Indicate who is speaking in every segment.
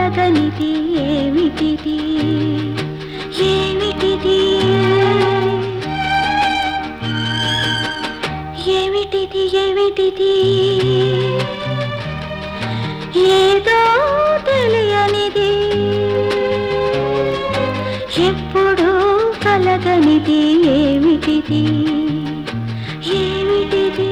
Speaker 1: కలగనిది ఏమిటిది ఏమిటిది ఏమిటిది ఏమిటిది ఏదో తెలియనిది ఎప్పుడు కలగనిది ఏమిటిది ఏమిటిది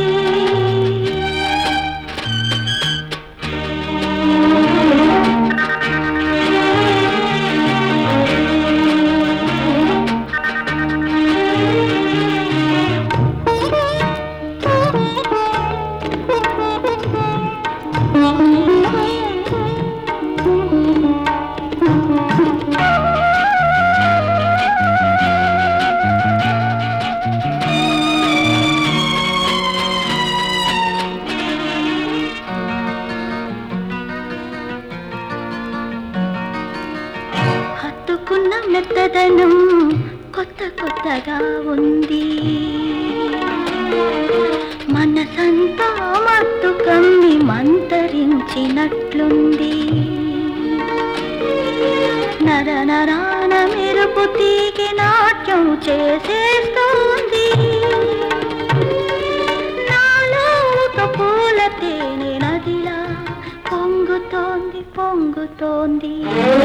Speaker 1: హత్తుకున్న మెత్తదనం కొత్త కొత్తగా ఉంది మనసంతా మత్తు కమ్మి మంతరించినట్లుంది నర నరాన మెరుపు తీగి నాట్యం చేసేస్తోంది నాలో ఒక పూల తేనె నదిలా పొంగుతోంది పొంగుతోంది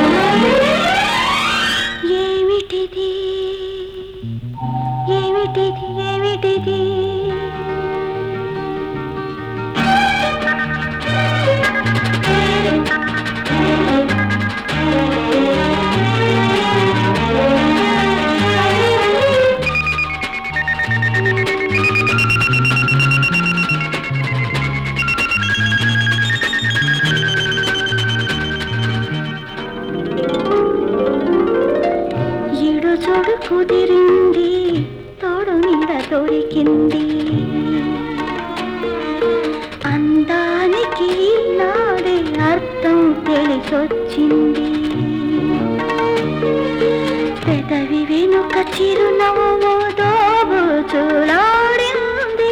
Speaker 1: ఏమిటిది ఏమిటిది ఏమిటిది చూడు కుదిరింది తోడు నీడ దొరికింది అందానికి నాడే అర్థం తెలిసొచ్చింది పెదవి వెనుక చిరునవ్వు దోబు చూలాడింది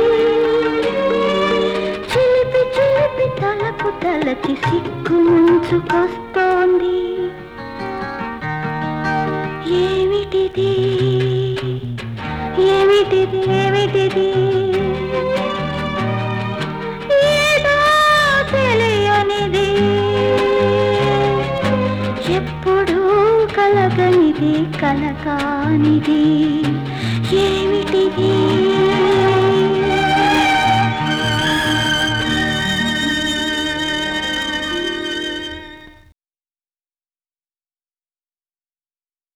Speaker 1: చిలిపి చిలిపి తలకు తలచి సిగ్గు ముంచుకొస్తోంది ఏమిటిది ఏమిటిది ఏమిటిది ఏదో తెలియనిది ఎప్పుడు కలగనిది కలకానిది ఏమిటిది